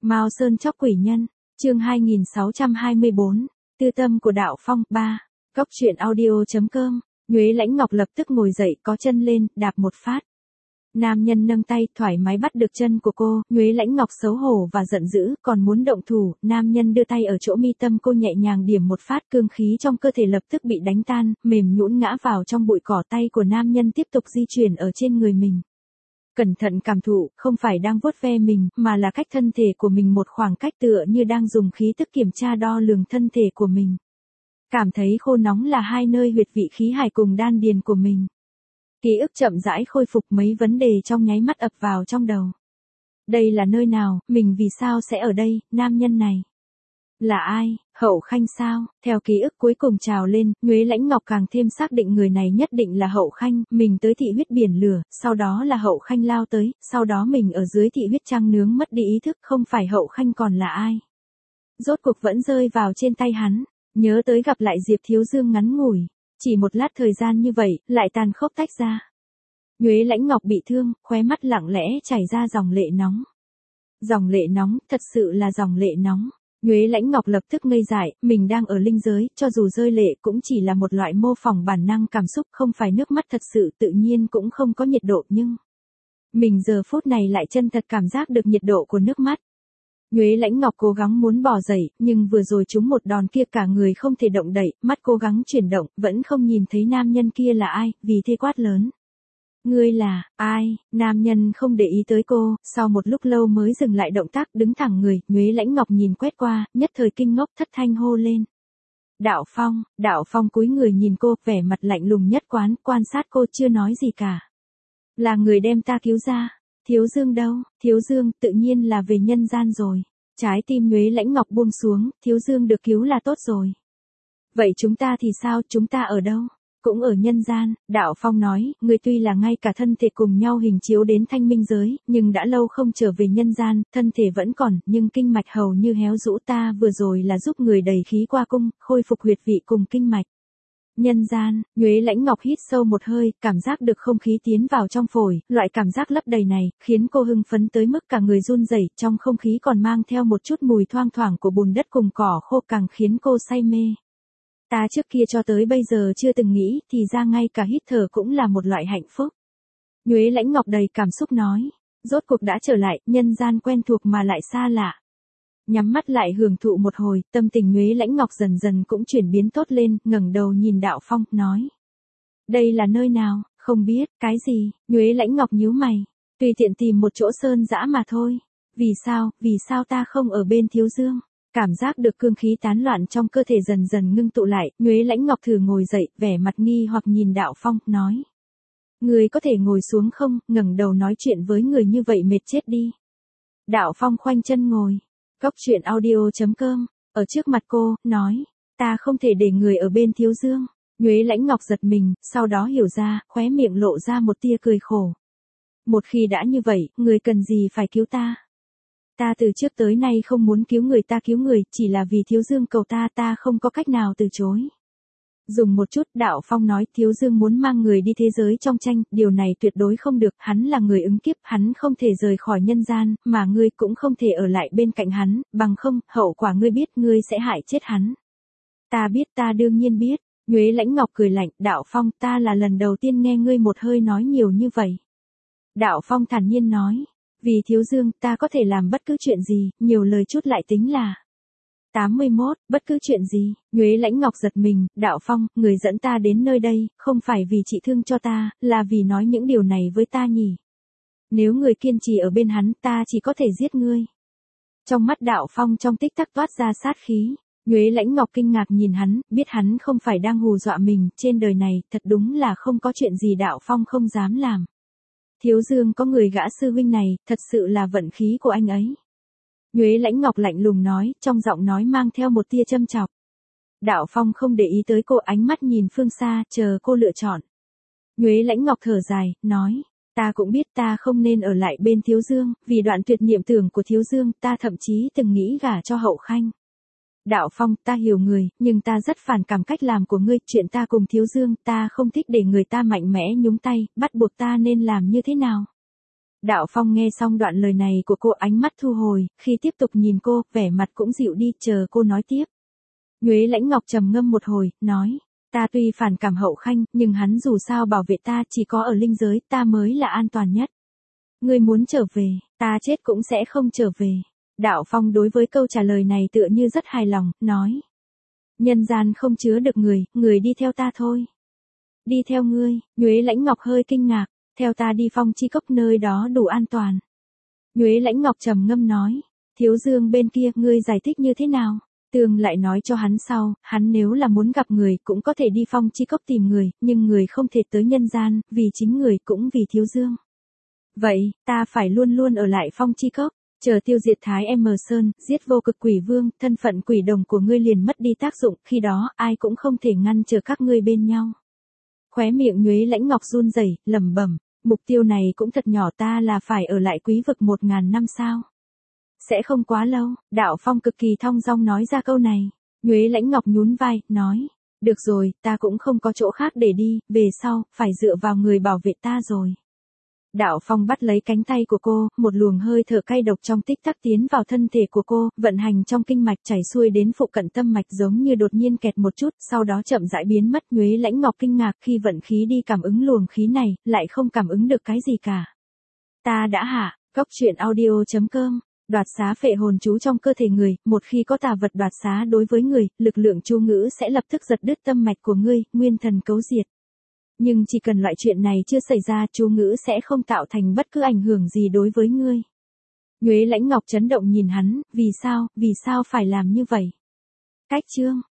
Mao Sơn chóc quỷ nhân, chương 2624, tư tâm của Đạo Phong 3, Góc truyện audio.com, Nhuế Lãnh Ngọc lập tức ngồi dậy có chân lên, đạp một phát. Nam nhân nâng tay thoải mái bắt được chân của cô, Nhuế Lãnh Ngọc xấu hổ và giận dữ, còn muốn động thủ, nam nhân đưa tay ở chỗ mi tâm cô nhẹ nhàng điểm một phát, cương khí trong cơ thể lập tức bị đánh tan, mềm nhũn ngã vào trong bụi cỏ, tay của nam nhân tiếp tục di chuyển ở trên người mình. Cẩn thận cảm thụ, không phải đang vuốt ve mình, mà là cách thân thể của mình một khoảng cách tựa như đang dùng khí tức kiểm tra đo lường thân thể của mình. Cảm thấy khô nóng là hai nơi huyệt vị khí hải cùng đan điền của mình. Ký ức chậm rãi khôi phục, mấy vấn đề trong nháy mắt ập vào trong đầu. Đây là nơi nào, mình vì sao sẽ ở đây, nam nhân này là ai, Hậu Khanh sao? Theo ký ức cuối cùng trào lên, Nhuế Lãnh Ngọc càng thêm xác định người này nhất định là Hậu Khanh, mình tới thị huyết biển lửa, sau đó là Hậu Khanh lao tới, sau đó mình ở dưới thị huyết trăng nướng mất đi ý thức, không phải Hậu Khanh còn là ai? Rốt cuộc vẫn rơi vào trên tay hắn, nhớ tới gặp lại Diệp Thiếu Dương ngắn ngủi, chỉ một lát thời gian như vậy, lại tàn khốc tách ra. Nhuế Lãnh Ngọc bị thương, khóe mắt lặng lẽ chảy ra dòng lệ nóng. Dòng lệ nóng, thật sự là dòng lệ nóng. Nhuế Lãnh Ngọc lập tức ngây dại, mình đang ở linh giới, cho dù rơi lệ cũng chỉ là một loại mô phỏng bản năng cảm xúc, không phải nước mắt thật sự, tự nhiên cũng không có nhiệt độ, nhưng mình giờ phút này lại chân thật cảm giác được nhiệt độ của nước mắt. Nhuế Lãnh Ngọc cố gắng muốn bò dậy, nhưng vừa rồi trúng một đòn kia cả người không thể động đậy, mắt cố gắng chuyển động, vẫn không nhìn thấy nam nhân kia là ai, vì thế quát lớn. Ngươi là, ai? Nam nhân không để ý tới cô, sau một lúc lâu mới dừng lại động tác, đứng thẳng người, Nhuế Lãnh Ngọc nhìn quét qua, nhất thời kinh ngốc, thất thanh hô lên. Đạo Phong cúi người nhìn cô, vẻ mặt lạnh lùng nhất quán, quan sát cô chưa nói gì cả. Là người đem ta cứu ra. Thiếu Dương đâu? Thiếu Dương, tự nhiên là về nhân gian rồi. Trái tim Nhuế Lãnh Ngọc buông xuống, Thiếu Dương được cứu là tốt rồi. Vậy chúng ta thì sao, chúng ta ở đâu? Cũng ở nhân gian, Đạo Phong nói, người tuy là ngay cả thân thể cùng nhau hình chiếu đến thanh minh giới, nhưng đã lâu không trở về nhân gian, thân thể vẫn còn, nhưng kinh mạch hầu như héo rũ, ta vừa rồi là giúp người đầy khí qua cung, khôi phục huyệt vị cùng kinh mạch. Nhân gian, Nhuế Lãnh Ngọc hít sâu một hơi, cảm giác được không khí tiến vào trong phổi, loại cảm giác lấp đầy này, khiến cô hưng phấn tới mức cả người run rẩy, trong không khí còn mang theo một chút mùi thoang thoảng của bùn đất cùng cỏ khô càng khiến cô say mê. Ta trước kia cho tới bây giờ chưa từng nghĩ, thì ra ngay cả hít thở cũng là một loại hạnh phúc. Nhuế Lãnh Ngọc đầy cảm xúc nói, rốt cuộc đã trở lại, nhân gian quen thuộc mà lại xa lạ. Nhắm mắt lại hưởng thụ một hồi, tâm tình Nhuế Lãnh Ngọc dần dần cũng chuyển biến tốt lên, ngẩng đầu nhìn Đạo Phong, nói. Đây là nơi nào, không biết, cái gì, Nhuế Lãnh Ngọc nhíu mày, tùy tiện tìm một chỗ sơn dã mà thôi. Vì sao ta không ở bên Thiếu Dương? Cảm giác được cương khí tán loạn trong cơ thể dần dần ngưng tụ lại, Nhuế Lãnh Ngọc thử ngồi dậy, vẻ mặt nghi hoặc nhìn Đạo Phong, nói. Người có thể ngồi xuống không, ngẩng đầu nói chuyện với người như vậy mệt chết đi. Đạo Phong khoanh chân ngồi. Góc truyện audio.com, ở trước mặt cô, nói, ta không thể để người ở bên Thiếu Dương. Nhuế Lãnh Ngọc giật mình, sau đó hiểu ra, khóe miệng lộ ra một tia cười khổ. Một khi đã như vậy, người cần gì phải cứu ta? Ta từ trước tới nay không muốn cứu người, ta cứu người, chỉ là vì Thiếu Dương cầu ta không có cách nào từ chối. Dùng một chút, Đạo Phong nói, Thiếu Dương muốn mang người đi thế giới trong tranh, điều này tuyệt đối không được, hắn là người ứng kiếp, hắn không thể rời khỏi nhân gian, mà ngươi cũng không thể ở lại bên cạnh hắn, bằng không, hậu quả ngươi biết, ngươi sẽ hại chết hắn. Ta biết, ta đương nhiên biết. Nhuế Lãnh Ngọc cười lạnh, Đạo Phong, ta là lần đầu tiên nghe ngươi một hơi nói nhiều như vậy. Đạo Phong thản nhiên nói, vì Thiếu Dương, ta có thể làm bất cứ chuyện gì, nhiều lời chút lại tính là. 81, bất cứ chuyện gì, Nhuế Lãnh Ngọc giật mình, Đạo Phong, người dẫn ta đến nơi đây, không phải vì trị thương cho ta, là vì nói những điều này với ta nhỉ. Nếu người kiên trì ở bên hắn, ta chỉ có thể giết ngươi. Trong mắt Đạo Phong trong tích tắc toát ra sát khí, Nhuế Lãnh Ngọc kinh ngạc nhìn hắn, biết hắn không phải đang hù dọa mình, trên đời này, thật đúng là không có chuyện gì Đạo Phong không dám làm. Thiếu Dương có người gã sư huynh này, thật sự là vận khí của anh ấy. Nhuế Lãnh Ngọc lạnh lùng nói, trong giọng nói mang theo một tia châm chọc. Đạo Phong không để ý tới cô, ánh mắt nhìn phương xa, chờ cô lựa chọn. Nhuế Lãnh Ngọc thở dài, nói, ta cũng biết ta không nên ở lại bên Thiếu Dương, vì đoạn tuyệt niệm tưởng của Thiếu Dương, ta thậm chí từng nghĩ gả cho Hậu Khanh. Đạo Phong, ta hiểu người, nhưng ta rất phản cảm cách làm của ngươi, chuyện ta cùng Thiếu Dương, ta không thích để người ta mạnh mẽ nhúng tay, bắt buộc ta nên làm như thế nào? Đạo Phong nghe xong đoạn lời này của cô, ánh mắt thu hồi, khi tiếp tục nhìn cô, vẻ mặt cũng dịu đi, chờ cô nói tiếp. Nhuế Lãnh Ngọc trầm ngâm một hồi, nói, ta tuy phản cảm Hậu Khanh, nhưng hắn dù sao bảo vệ ta, chỉ có ở linh giới, ta mới là an toàn nhất. Ngươi muốn trở về, ta chết cũng sẽ không trở về. Đạo Phong đối với câu trả lời này tựa như rất hài lòng, nói. Nhân gian không chứa được người, người đi theo ta thôi. Đi theo ngươi, Nhuế Lãnh Ngọc hơi kinh ngạc, theo ta đi Phong Chi Cốc, nơi đó đủ an toàn. Nhuế Lãnh Ngọc trầm ngâm nói, Thiếu Dương bên kia, ngươi giải thích như thế nào? Tường lại nói cho hắn sau, hắn nếu là muốn gặp người cũng có thể đi Phong Chi Cốc tìm người, nhưng người không thể tới nhân gian, vì chính người cũng vì Thiếu Dương. Vậy, ta phải luôn luôn ở lại Phong Chi Cốc, chờ tiêu diệt Thái M Sơn, giết Vô Cực Quỷ Vương, thân phận quỷ đồng của ngươi liền mất đi tác dụng, khi đó ai cũng không thể ngăn trở các ngươi bên nhau. Khóe miệng Nhuế Lãnh Ngọc run rẩy, lẩm bẩm, mục tiêu này cũng thật nhỏ, ta là phải ở lại Quý Vực 1000 năm sao? Sẽ không quá lâu. Đạo Phong cực kỳ thong dong nói ra câu này. Nhuế Lãnh Ngọc nhún vai, nói, được rồi, ta cũng không có chỗ khác để đi, về sau, phải dựa vào người bảo vệ ta rồi. Đạo Phong bắt lấy cánh tay của cô, một luồng hơi thở cay độc trong tích tắc tiến vào thân thể của cô, vận hành trong kinh mạch chảy xuôi đến phụ cận tâm mạch, giống như đột nhiên kẹt một chút, sau đó chậm rãi biến mất. Nhuế Lãnh Ngọc kinh ngạc khi vận khí đi cảm ứng luồng khí này, lại không cảm ứng được cái gì cả. Ta đã hạ, goctruyện.audio.com. Đoạt xá phệ hồn chú trong cơ thể người, một khi có tà vật đoạt xá đối với người, lực lượng chú ngữ sẽ lập tức giật đứt tâm mạch của ngươi, nguyên thần cấu diệt. Nhưng chỉ cần loại chuyện này chưa xảy ra, chú ngữ sẽ không tạo thành bất cứ ảnh hưởng gì đối với ngươi. Nhuế Lãnh Ngọc chấn động nhìn hắn, vì sao phải làm như vậy? Cách chương